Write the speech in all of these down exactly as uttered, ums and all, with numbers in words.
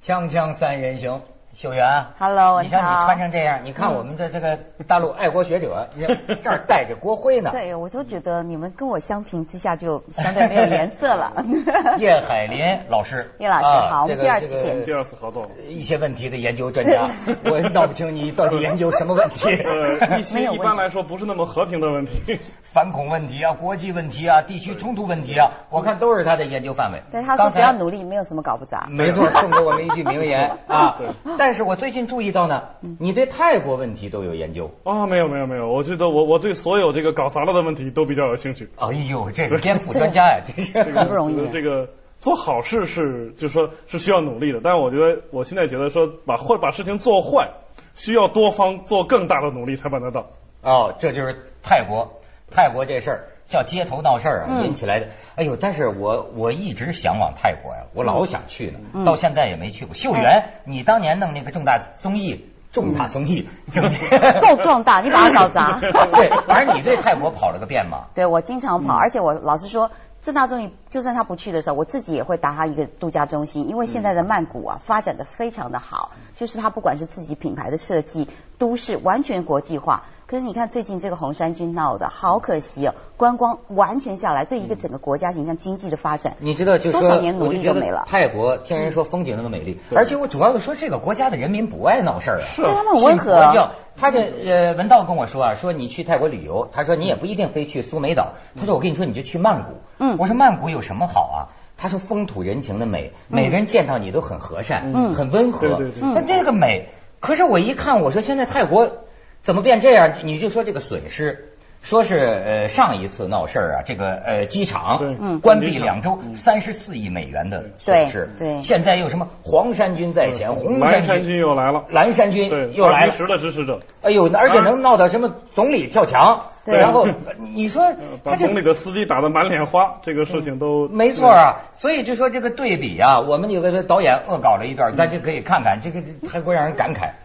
锵锵三人行，秀媛 ，Hello， 你像你穿成这样，你看我们的这个大陆爱国学者，你这儿带着国徽呢。 对，我就觉得你们跟我相比之下就相对没有颜色了。 叶海林老师， 叶老师好，我们第二次见， 第二次合作， 一些问题的研究专家，我闹不清你到底研究什么问题。 呃，一些一般来说不是那么和平的问题， 反恐问题啊，国际问题啊，地区冲突问题啊，我看都是他的研究范围。 对，他说只要努力，没有什么搞不砸。 没错，送给我们一句名言啊。对。但是我最近注意到呢，你对泰国问题都有研究啊？没有没有没有，我觉得我我对所有这个搞砸了的问题都比较有兴趣。 哎呦，这是颠覆专家呀，这是很不容易。 这个做好事是就说是需要努力的，但是我觉得我现在觉得说把坏把事情做坏，需要多方做更大的努力才办得到。 哦，这就是泰国泰国这事儿叫街头闹事儿啊引起来的。嗯、哎呦，但是我我一直向往泰国呀，我老想去呢，嗯、到现在也没去过。秀媛，哎、你当年弄那个重大综艺。重大综艺，整天够壮大，你把它搞砸。 对，反正你对泰国跑了个遍嘛。 对，我经常跑，嗯、而且我老实说，正大综艺就算他不去的时候，我自己也会打他一个度假中心，因为现在的曼谷啊发展的非常的好，就是他不管是自己品牌的设计，都市完全国际化。可是你看最近这个红衫军闹的好可惜哦，观光完全下来，对一个整个国家形象、经济的发展， 你知道就说多少年努力都没了。 泰国听人说风景那么美丽，而且我主要的说这个国家的人民不爱闹事儿啊， 是他们很温和。 他这呃文道跟我说啊，说你去泰国旅游，他说你也不一定非去苏梅岛，他说我跟你说你就去曼谷。嗯，我说曼谷有什么好啊？他说风土人情的美，每个人见到你都很和善，嗯，很温和。 对对对。 但这个美，可是我一看，我说现在泰国怎么变这样？你就说这个损失，说是呃上一次闹事儿啊，这个呃机场嗯关闭两周，三十四亿美元的损失。 对，对现在又什么黄衫军在前，红蓝衫军又来了， 蓝衫军又来了， 时的支持者。 哎呦，而且能闹到什么总理跳墙，然后你说把总理的司机打得满脸花，这个事情都没错啊。所以就说这个对比啊，我们有个导演恶搞了一段，咱就可以看看，这个还会让人感慨。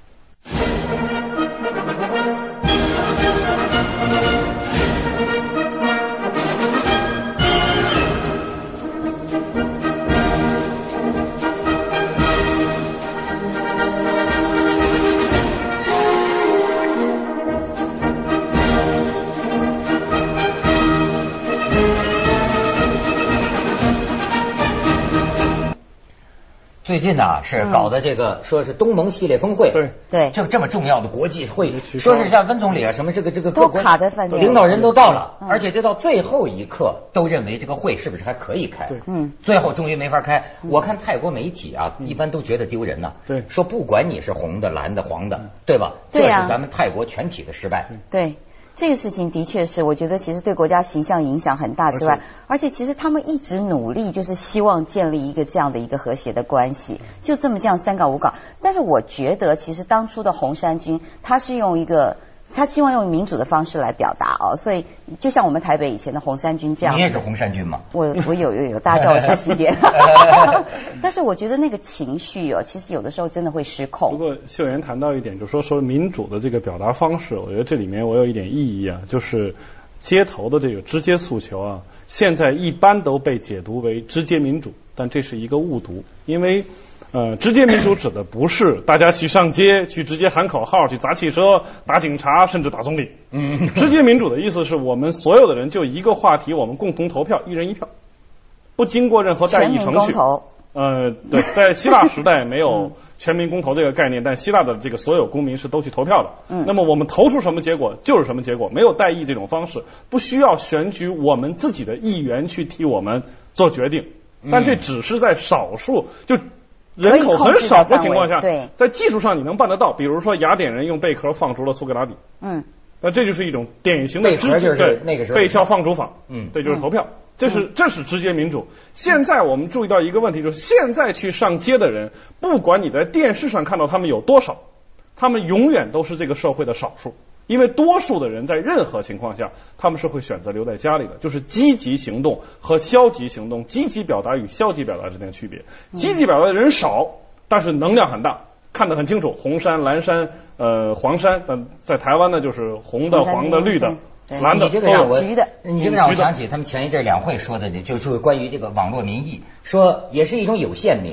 最近呢、啊、是搞的这个、嗯、说是东盟系列峰会， 对对， 这这么重要的国际会议，说是像温总理啊什么这个这个各国都卡在饭店， 领导人都到了，嗯、而且这到最后一刻都认为这个会是不是还可以开？ 对， 嗯，最后终于没法开。嗯、我看泰国媒体啊，嗯、一般都觉得丢人呐、啊， 对， 说不管你是红的、蓝的、黄的，嗯、对吧？ 对啊， 这是咱们泰国全体的失败。 对。这个事情的确是，我觉得其实对国家形象影响很大之外，而且其实他们一直努力，就是希望建立一个这样的一个和谐的关系，就这么这样三搞五搞。但是我觉得，其实当初的红衫军，他是用一个。他希望用民主的方式来表达哦，所以就像我们台北以前的红衫军这样。 你也是红衫军吗？ 我我有有有，大家叫我小心点。但是我觉得那个情绪哦，其实有的时候真的会失控。 不过秀媛谈到一点，就说说民主的这个表达方式，我觉得这里面我有一点意义啊，就是街头的这个直接诉求啊，现在一般都被解读为直接民主，但这是一个误读，因为。呃，直接民主指的不是大家去上街去直接喊口号、去砸汽车、打警察，甚至打总理。嗯，直接民主的意思是我们所有的人就一个话题，我们共同投票，一人一票，不经过任何代议程序。 全民公投。 呃，对，在希腊时代没有全民公投这个概念，但希腊的这个所有公民是都去投票的。嗯，那么我们投出什么结果就是什么结果，没有代议这种方式，不需要选举我们自己的议员去替我们做决定。但这只是在少数就。人口很少的情况下， 对， 在技术上你能办得到，比如说雅典人用贝壳放逐了苏格拉底，嗯，那这就是一种典型的贝壳，就是那个时候贝壳放逐法， 嗯， 对，就是投票，这是这是直接民主。现在我们注意到一个问题，就是现在去上街的人，不管你在电视上看到他们有多少，他们永远都是这个社会的少数。因为多数的人在任何情况下，他们是会选择留在家里的，就是积极行动和消极行动，积极表达与消极表达之间的区别。积极表达的人少，但是能量很大，看得很清楚，红衫、蓝衫、呃黄衫，在在台湾呢就是红的、黄的、绿的。蓝的， 你这个让我， 橘的， 你这个让我想起他们前一阵两会说的，就是关于这个网络民意，说也是一种有限民意。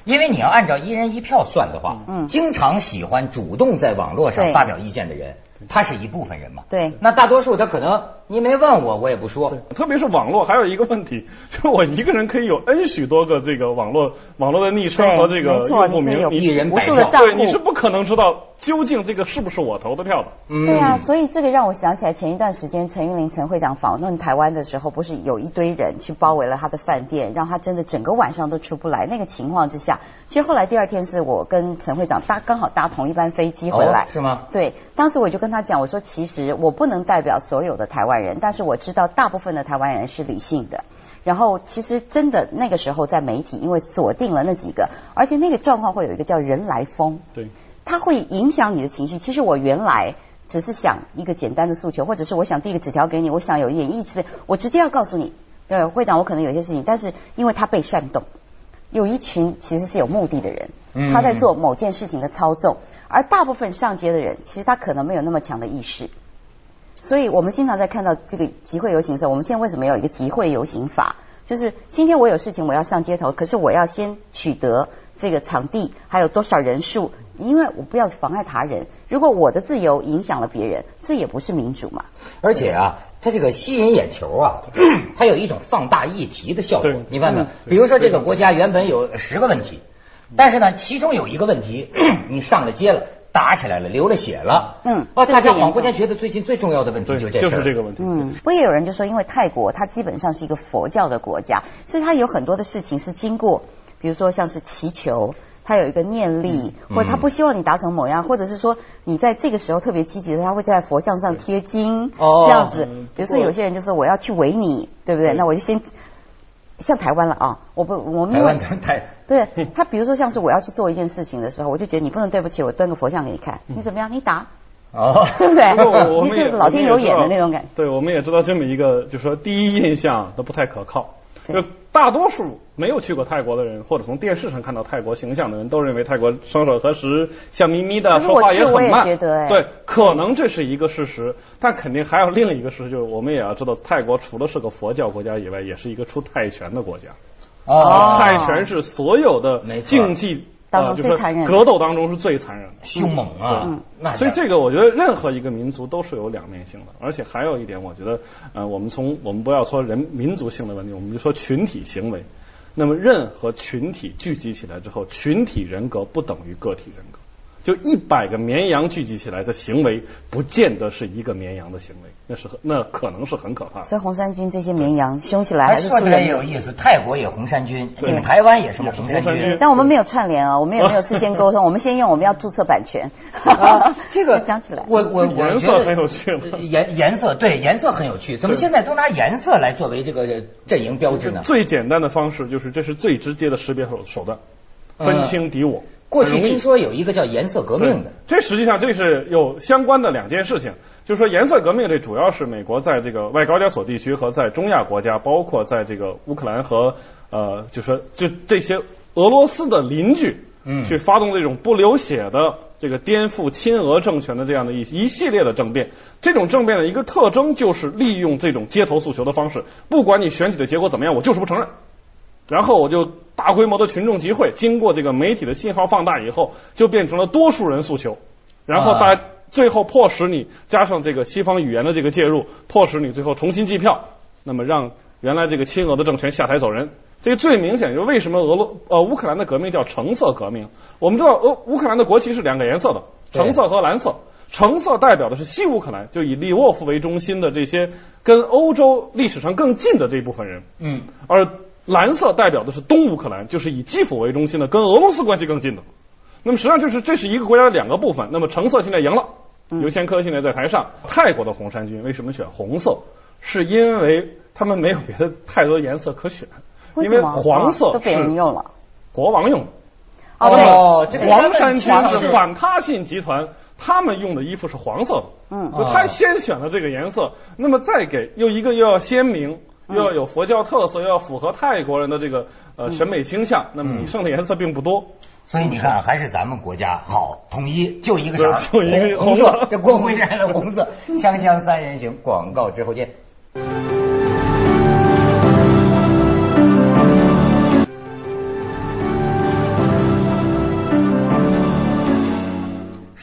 因为你要按照一人一票算的话，嗯，经常喜欢主动在网络上发表意见的人，他是一部分人嘛。 对， 那大多数他可能你没问我，我也不说。 特别是网络还有一个问题，就是我一个人可以有 N 许多个这个网络网络的昵称和这个用户名， 一人无数的账户， 对，你是不可能知道究竟这个是不是我投的票的。 嗯，对啊，所以这个让我想起来前一段时间陈玉玲陈会长访问台湾的时候，不是有一堆人去包围了他的饭店，让他真的整个晚上都出不来。那个情况之下，其实后来第二天是我跟陈会长搭刚好搭同一班飞机回来， 哦，是吗？ 对，当时我就跟他讲，我说其实我不能代表所有的台湾人，但是我知道大部分的台湾人是理性的。然后其实真的那个时候在媒体因为锁定了那几个，而且那个状况会有一个叫人来疯， 对， 它会影响你的情绪。其实我原来只是想一个简单的诉求，或者是我想递个纸条给你，我想有一点意思，我直接要告诉你，对，会长我可能有些事情，但是因为他被煽动，有一群其实是有目的的人，他在做某件事情的操纵，而大部分上街的人其实他可能没有那么强的意识。所以我们经常在看到这个集会游行的时候，我们现在为什么有一个集会游行法？就是今天我有事情我要上街头，可是我要先取得这个场地还有多少人数，因为我不要妨碍他人。如果我的自由影响了别人，这也不是民主嘛。 而且啊，它这个吸引眼球啊，它有一种放大议题的效果。你看没？比如说这个国家原本有十个问题，但是呢，其中有一个问题你上了街了。打起来了，流了血了，嗯，哦，大家恍惚间觉得最近最重要的问题就这， 就是这个问题。 嗯，不也有人就说，因为泰国它基本上是一个佛教的国家，所以它有很多的事情是经过，比如说像是祈求，它有一个念力，或者他不希望你达成某样，或者是说你在这个时候特别积极的时候，他会在佛像上贴金，这样子。比如说有些人就说我要去围你，对不对？那我就先。像台湾了啊，我不，我们台湾台对他，比如说像是我要去做一件事情的时候，我就觉得你不能对不起我，端个佛像给你看，你怎么样？你打哦， 对不对？你就是老天有眼的那种感觉。 对，我们也知道这么一个，就是说第一印象都不太可靠。就大多数没有去过泰国的人，或者从电视上看到泰国形象的人，都认为泰国双手合十、笑眯眯的，说话也很慢。 也哎、 对，可能这是一个事实，但肯定还有另一个事实，就是我们也要知道，泰国除了是个佛教国家以外，也是一个出泰拳的国家。 哦， 泰拳是所有的竞技。 当中最残忍， 格斗当中是最残忍的， 凶猛啊！ 嗯，那所以这个我觉得任何一个民族都是有两面性的，而且还有一点，我觉得呃，我们从我们不要说人民族性的问题，我们就说群体行为。那么任何群体聚集起来之后，群体人格不等于个体人格。就一百个绵羊聚集起来的行为，不见得是一个绵羊的行为，那是那可能是很可怕的。 所以红衫军这些绵羊凶起来还是说起来也有意思，泰国也红衫军，对，台湾也是红衫军， 但我们没有串联啊，我们也没有事先沟通，我们先用我们要注册版权。 啊，这个讲起来， 我我颜色很有趣， 颜颜色对颜色很有趣，怎么现在都拿颜色来作为这个阵营标志呢？ 最简单的方式就是这是最直接的识别手手段，分清敌我。 过去听说有一个叫颜色革命的， 这实际上这是有相关的两件事情，就是说颜色革命这主要是美国在这个外高加索地区和在中亚国家，包括在这个乌克兰和呃，就说就这些俄罗斯的邻居，嗯，去发动这种不流血的这个颠覆亲俄政权的这样的一一系列的政变。这种政变的一个特征就是利用这种街头诉求的方式，不管你选举的结果怎么样，我就是不承认。然后我就大规模的群众集会，经过这个媒体的信号放大以后，就变成了多数人诉求，然后大最后迫使你加上这个西方语言的这个介入，迫使你最后重新计票，那么让原来这个亲俄的政权下台走人。这个最明显就是为什么俄罗呃乌克兰的革命叫橙色革命。我们知道俄乌克兰的国旗是两个颜色的，橙色和蓝色。橙色代表的是西乌克兰，就以利沃夫为中心的这些跟欧洲历史上更近的这部分人，嗯，而蓝色代表的是东乌克兰，就是以基辅为中心的，跟俄罗斯关系更近的。那么实际上就是这是一个国家的两个部分。那么橙色现在赢了，尤先科现在在台上。泰国的红衫军为什么选红色？是因为他们没有别的太多颜色可选，因为黄色都被人用了， 国王用的。 哦，这黄衫军是反他信集团，他们用的衣服是黄色的。嗯，他先选了这个颜色，那么再给又一个又要鲜明。又要有佛教特色，又要符合泰国人的这个呃审美倾向，那么你剩的颜色并不多。 所以你看，还是咱们国家好统一，就一个色， 就一个红色，这光辉闪的红色。锵锵三人行，广告之后见。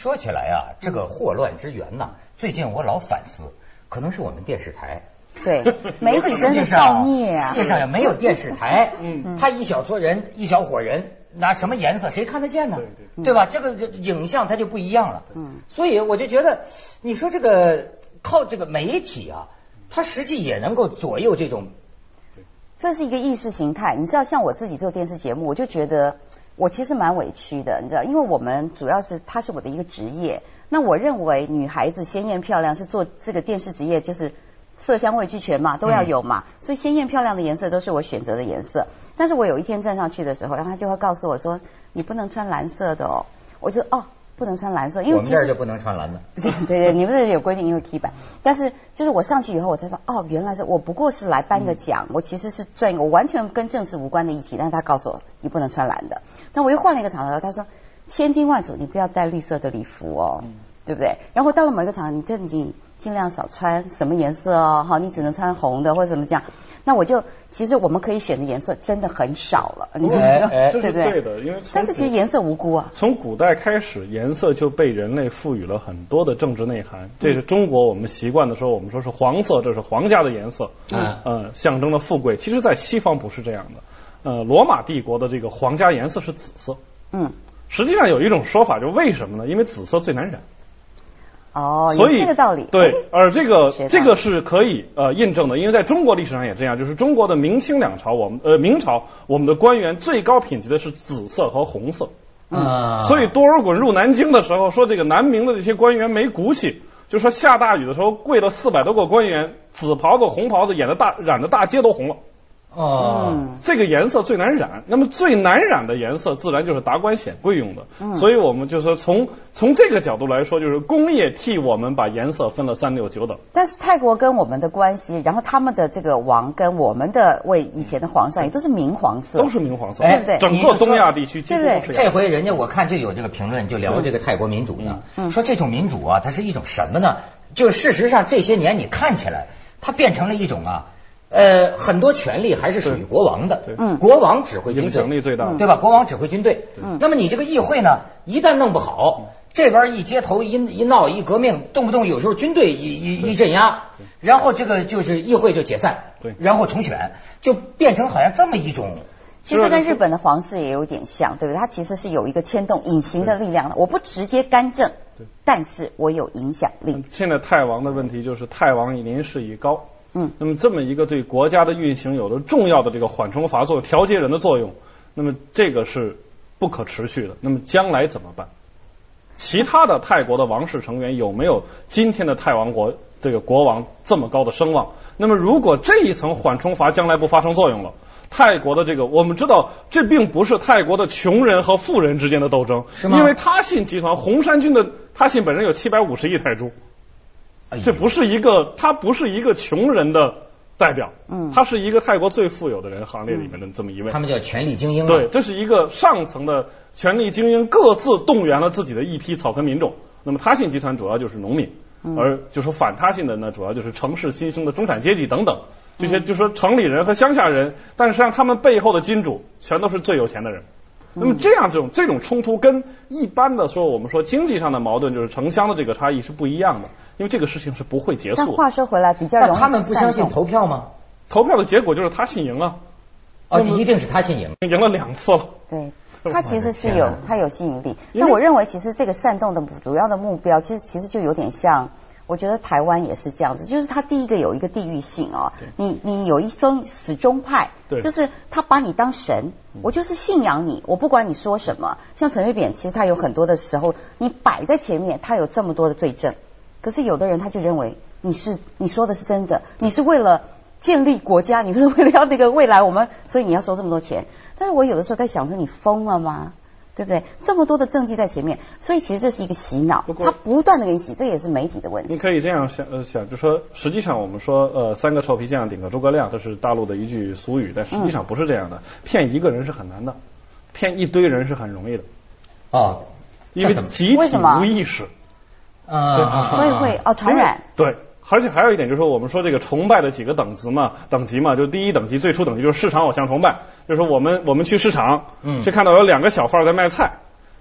说起来啊，这个祸乱之源呐，最近我老反思，可能是我们电视台。 对，媒体真是造孽啊！ 世界上也没有电视台，嗯，他一小撮人，一小伙人，拿什么颜色谁看得见呢？对对，对吧？这个影像它就不一样了。嗯，所以我就觉得，你说这个靠这个媒体啊，它实际也能够左右这种。 这是一个意识形态，你知道，像我自己做电视节目，我就觉得我其实蛮委屈的，你知道，因为我们主要是它是我的一个职业，那我认为女孩子鲜艳漂亮是做这个电视职业，就是色香味俱全嘛，都要有嘛，嗯、所以鲜艳漂亮的颜色都是我选择的颜色。但是我有一天站上去的时候，然后他就会告诉我说，你不能穿蓝色的哦，我就哦。不能穿蓝色，因为我们这儿就不能穿蓝的。 对对对，你们这有规定，因为踢板。但是就是我上去以后，我才发哦，原来是我不过是来颁个奖，嗯、我其实是赚一个完全跟政治无关的议题，但是他告诉我你不能穿蓝的。但我又换了一个场合，他说千叮万嘱你不要带绿色的礼服哦，嗯、对不对？然后到了某一个场合，你这你尽量少穿什么颜色哦，好，你只能穿红的或者怎么讲。那我就其实我们可以选的颜色真的很少了，你知道吗？ 这是对的，因为但是其实颜色无辜啊。 从古代开始，颜色就被人类赋予了很多的政治内涵。这是中国我们习惯的时候，我们说是黄色，这是皇家的颜色，嗯，呃，象征的富贵。其实，在西方不是这样的。呃，罗马帝国的这个皇家颜色是紫色。嗯，实际上有一种说法，就为什么呢？因为紫色最难染。 哦， 所以这个道理对，而这个这个是可以呃印证的，因为在中国历史上也这样，就是中国的明清两朝，我们呃明朝我们的官员最高品级的是紫色和红色，嗯，所以多尔衮入南京的时候说这个南明的这些官员没骨气，就说下大雨的时候跪了四百多个官员，紫袍子红袍子演的大染的大街都红了。哦、嗯，这个颜色最难染，那么最难染的颜色自然就是达官显贵用的，嗯、所以我们就说从从这个角度来说，就是工业替我们把颜色分了三六九等。 但是泰国跟我们的关系，然后他们的这个王跟我们的为以前的皇上也都是明黄色， 都是明黄色，对不对？整个东亚地区几乎都是。 这回人家我看就有这个评论，就聊这个泰国民主呢，嗯、说这种民主啊，它是一种什么呢？就事实上这些年你看起来，它变成了一种啊。呃，很多权力还是属于国王的，嗯，国王指挥军队， 影响力最大， 对吧？国王指挥军队，嗯，那么你这个议会呢，一旦弄不好，这边一街头一一闹一革命，动不动有时候军队一一一镇压，然后这个就是议会就解散，对，然后重选，就变成好像这么一种。 其实跟日本的皇室也有点像，对不对？它其实是有一个牵动隐形的力量的，我不直接干政，但是我有影响力。 现在泰王的问题就是泰王以临事已高。嗯，那么这么一个对国家的运行有了重要的这个缓冲阀作用、调节人的作用，那么这个是不可持续的。那么将来怎么办？其他的泰国的王室成员有没有今天的泰王国这个国王这么高的声望？那么如果这一层缓冲阀将来不发生作用了，泰国的这个我们知道，这并不是泰国的穷人和富人之间的斗争，是吗？因为他信集团红衫军的他信本人有七百五十亿泰铢。这不是一个，他不是一个穷人的代表，嗯，他是一个泰国最富有的人行列里面的这么一位。 他们叫权力精英。 对，这是一个上层的权力精英，各自动员了自己的一批草根民众。那么他信集团主要就是农民，嗯、而就说反他信的呢，主要就是城市新兴的中产阶级等等，这些就说城里人和乡下人，但是实际上他们背后的金主全都是最有钱的人。那么这样这种这种冲突跟一般的说我们说经济上的矛盾，就是城乡的这个差异是不一样的，因为这个事情是不会结束。 但话说回来，比较容易。 那他们不相信投票吗？ 投票的结果就是他信赢了。 哦，一定是他信赢， 赢了两次了。 对，他其实是有他有吸引力。那我认为其实这个煽动的主要的目标，其实其实就有点像。我觉得台湾也是这样子，就是他第一个有一个地域性哦，你你有一宗死忠派，就是他把你当神，我就是信仰你，我不管你说什么。像陈水扁，其实他有很多的时候，你摆在前面，他有这么多的罪证，可是有的人他就认为你是你说的是真的，你是为了建立国家，你是为了要那个未来我们，所以你要收这么多钱。但是我有的时候在想说，你疯了吗？对不对？这么多的政绩在前面，所以其实这是一个洗脑，他不断的给你洗，这也是媒体的问题。 你可以这样想，呃，想就说，实际上我们说，呃，三个臭皮匠顶个诸葛亮，这是大陆的一句俗语，但实际上不是这样的。嗯、骗一个人是很难的，骗一堆人是很容易的。 哦， 因为集体无意识。 啊，所以会哦传染。 对。而且还有一点就是说，我们说这个崇拜的几个等级嘛，等级嘛，就第一等级最初等级就是市场偶像崇拜，就是说我们我们去市场，嗯，去看到有两个小贩在卖菜，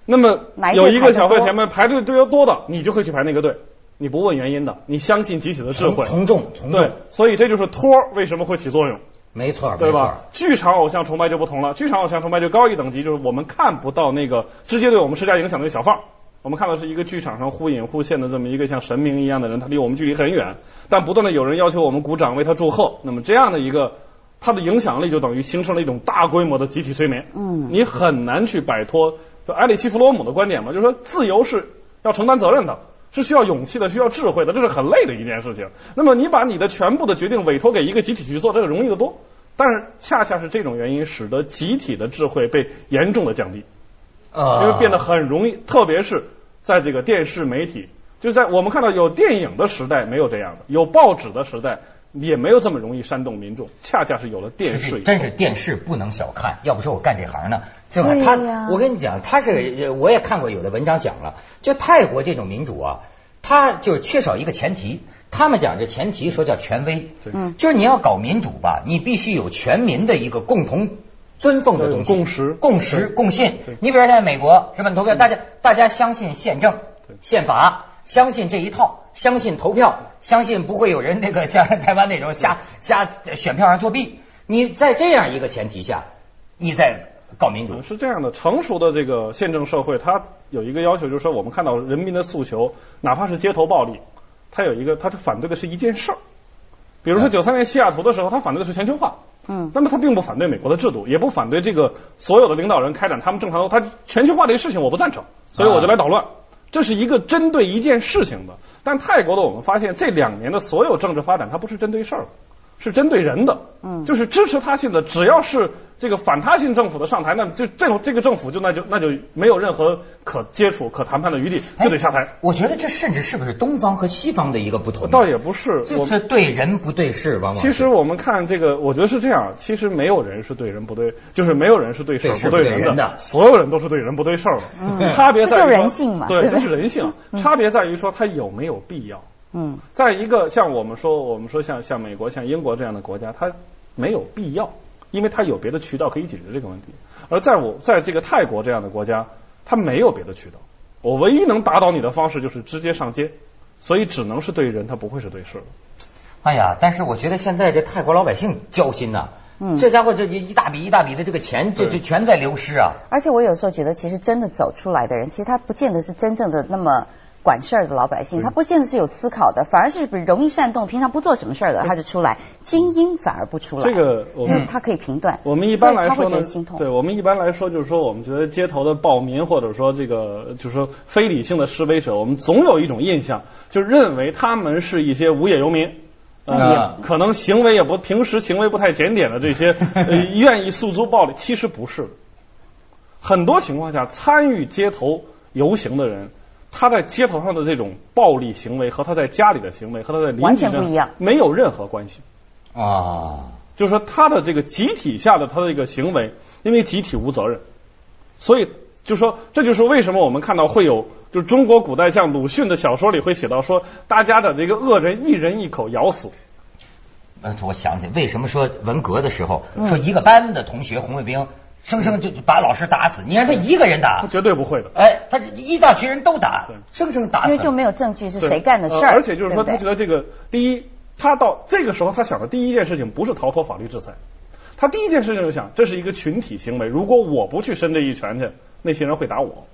那么有一个小费前面排队队多的，你就会去排那个队，你不问原因的，你相信集体的智慧， 从众从众。 对，所以这就是托为什么会起作用。 没错， 对吧？剧场偶像崇拜就不同了，剧场偶像崇拜就高一等级，就是我们看不到那个直接对我们施加影响的小贩，我们看到是一个剧场上忽隐忽现的这么一个像神明一样的人，他离我们距离很远，但不断的有人要求我们鼓掌为他祝贺，那么这样的一个他的影响力就等于形成了一种大规模的集体催眠。 嗯， 你很难去摆脱就埃里希弗罗姆的观点嘛，就是说自由是要承担责任的，是需要勇气的，需要智慧的，这是很累的一件事情。那么你把你的全部的决定委托给一个集体去做，这个容易得多。但是恰恰是这种原因，使得集体的智慧被严重的降低， 啊， 因为变得很容易，特别是在这个电视媒体，就在我们看到有电影的时代没有这样的，有报纸的时代也没有这么容易煽动民众，恰恰是有了电视以后。 真是电视不能小看，要不说我干这行呢。这吧，他我跟你讲，他是我也看过有的文章讲了，就泰国这种民主啊，他就是缺少一个前提。他们讲这前提说叫权威，嗯，就是你要搞民主吧，你必须有全民的一个共同尊奉的东西， 共识、 共识、共信。你比如说在美国，是吧？投票，大家大家相信宪政、宪法，相信这一套，相信投票，相信不会有人那个像台湾那种瞎瞎选票上作弊。你在这样一个前提下，你在搞民主是这样的。成熟的这个宪政社会，它有一个要求，就是说我们看到人民的诉求，哪怕是街头暴力。他有一个，他是反对的是一件事儿，比如说九三年西雅图的时候，他反对的是全球化，嗯，那么他并不反对美国的制度，也不反对这个所有的领导人开展他们正常的，他全球化这个事情我不赞成，所以我就来捣乱，这是一个针对一件事情的。但泰国的我们发现这两年的所有政治发展，它不是针对事儿，是针对人的，嗯，就是支持他性的，只要是这个反他性政府的上台，那就这种这个政府就那就那就没有任何可接触、可谈判的余地，就得下台。 我觉得这甚至是不是东方和西方的一个不同？ 倒也不是， 就是对人不对事，往往。 其实我们看这个，我觉得是这样，其实没有人是对人不对，就是没有人是对事不对人的，所有人都是对人不对事儿的。嗯，差别在于人性嘛， 对，这是人性。差别在于说他有没有必要。嗯，在一个像我们说，我们说像像美国、像英国这样的国家，它没有必要，因为它有别的渠道可以解决这个问题。而在我在这个泰国这样的国家，它没有别的渠道，我唯一能打倒你的方式就是直接上街，所以只能是对人，它不会是对事的。 哎呀，但是我觉得现在这泰国老百姓交心呐、啊。嗯，这家伙这一大笔一大笔的这个钱，这就全在流失啊！ 而且我有时候觉得，其实真的走出来的人，其实他不见得是真正的那么管事儿的老百姓，他不见得是有思考的，反而是容易煽动，平常不做什么事儿的他就出来，精英反而不出来。 这个我们、 嗯、他可以评断。 我们一般来说呢， 心痛对我们一般来说就是说，我们觉得街头的暴民或者说这个就是说非理性的示威者，我们总有一种印象，就认为他们是一些无业游民。呃，可能行为也不平时行为不太检点的这些呃愿意诉诸暴力，其实不是。很多情况下，参与街头游行的人，他在街头上的这种暴力行为和他在家里的行为和他在邻居完全不一样， 没有任何关系啊。 就是说，他的这个集体下的他的这个行为，因为集体无责任，所以就说这就是为什么我们看到会有。就是中国古代像鲁迅的小说里会写到说，大家的这个恶人一人一口咬死。 呃，我想起为什么说文革的时候，嗯、说一个班的同学红卫兵生生就把老师打死，你让他一个人打， 他绝对不会的。 哎，他一大群人都打，生生打死， 因为就没有证据是谁干的事儿、 呃。而且就是说，他觉得这个第一，他到这个时候他想的第一件事情不是逃脱法律制裁，他第一件事情就想这是一个群体行为，如果我不去伸这一拳去，那些人会打我。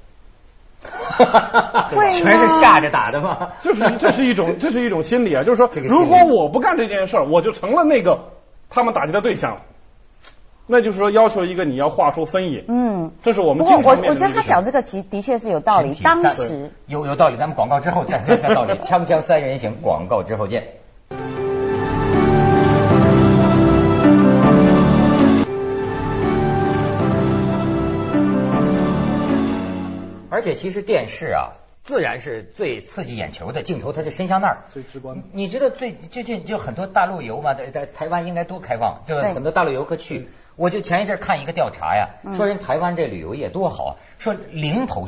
全是吓着打的吗？ 就是这是一种这是一种心理啊，就是说，如果我不干这件事儿，我就成了那个他们打击的对象。那就是说，要求一个你要画出分野。嗯，这是我们经常面对的。 我我觉得他讲这个其实的确是有道理。当时有有道理，咱们广告之后再再再道理。锵锵三人行，广告之后见。而且其实电视啊，自然是最刺激眼球的镜头，它就伸向那儿， 最直观。 你知道最最近就很多大陆游嘛，在在台湾应该多开放，对吧？很多大陆游客去，我就前一阵看一个调查呀，说人台湾这旅游业多好啊，说零投诉，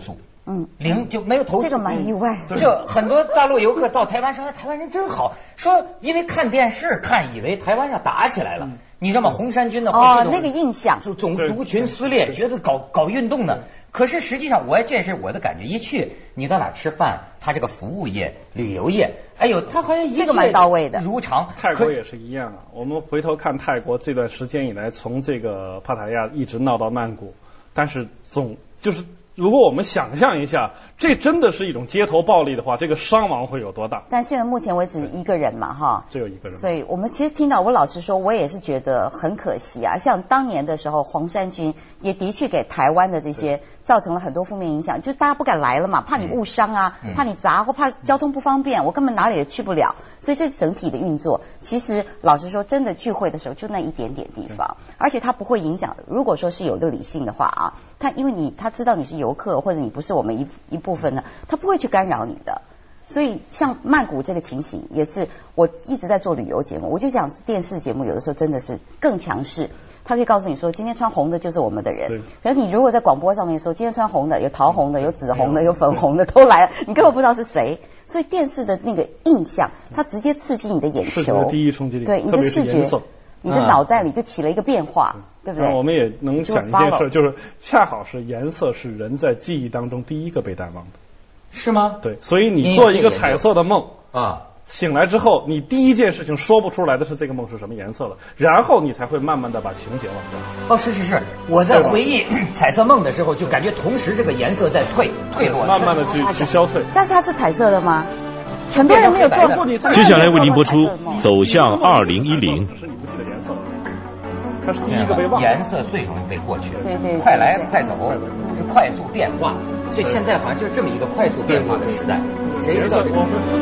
嗯， 零就没有投资。 这个蛮意外的。 就很多大陆游客到台湾说，台湾人真好，说因为看电视看，以为台湾要打起来了。嗯、你知道吗？红衫军的哦，那个印象， 就种族群撕裂，觉得搞搞运动呢。可是实际上，我这是我的感觉，一去你到哪吃饭，他这个服务业、旅游业，哎呦，他好像一切这个蛮到位的， 如常。 泰国也是一样啊。我们回头看泰国这段时间以来，从这个帕塔亚一直闹到曼谷，但是总就是。如果我们想象一下，这真的是一种街头暴力的话，这个伤亡会有多大？ 但现在目前为止一个人嘛，哈， 只有一个人。 所以我们其实听到，我老实说，我也是觉得很可惜啊。像当年的时候，红衫军也的确给台湾的这些造成了很多负面影响，就是大家不敢来了嘛，怕你误伤啊，嗯、怕你砸或怕交通不方便，我根本哪里也去不了。所以这整体的运作，其实老实说，真的聚会的时候就那一点点地方，而且它不会影响。如果说是有一个理性的话啊，他因为你他知道你是游客或者你不是我们一一部分呢，他不会去干扰你的。所以像曼谷这个情形，也是我一直在做旅游节目，我就讲电视节目有的时候真的是更强势。他可以告诉你说，今天穿红的就是我们的人。可是你如果在广播上面说，今天穿红的有桃红的，有紫红的，有粉红的都来了，你根本不知道是谁。所以电视的那个印象，它直接刺激你的眼球， 视觉第一冲击力， 对你的视觉，你的脑袋里就起了一个变化，嗯、对不对？ 我们也能想一件事，就是恰好是颜色是人在记忆当中第一个被淡忘的， 是吗？ 对，所以你做一个彩色的梦啊。 醒来之后，你第一件事情说不出来的是这个梦是什么颜色的，然后你才会慢慢的把情节忘掉。 哦，是是是，我在回忆彩色梦的时候，就感觉同时这个颜色在退退落， 慢慢的去去消退。 但是它是彩色的吗？很多人没有做过。 接下来为您播出《走向二零一零》。 是你不记得颜色了，它是第一个被忘。 颜色最容易被过去， 对对， 快来快走，快速变化。所以现在好像就是这么一个快速变化的时代，谁知道这个？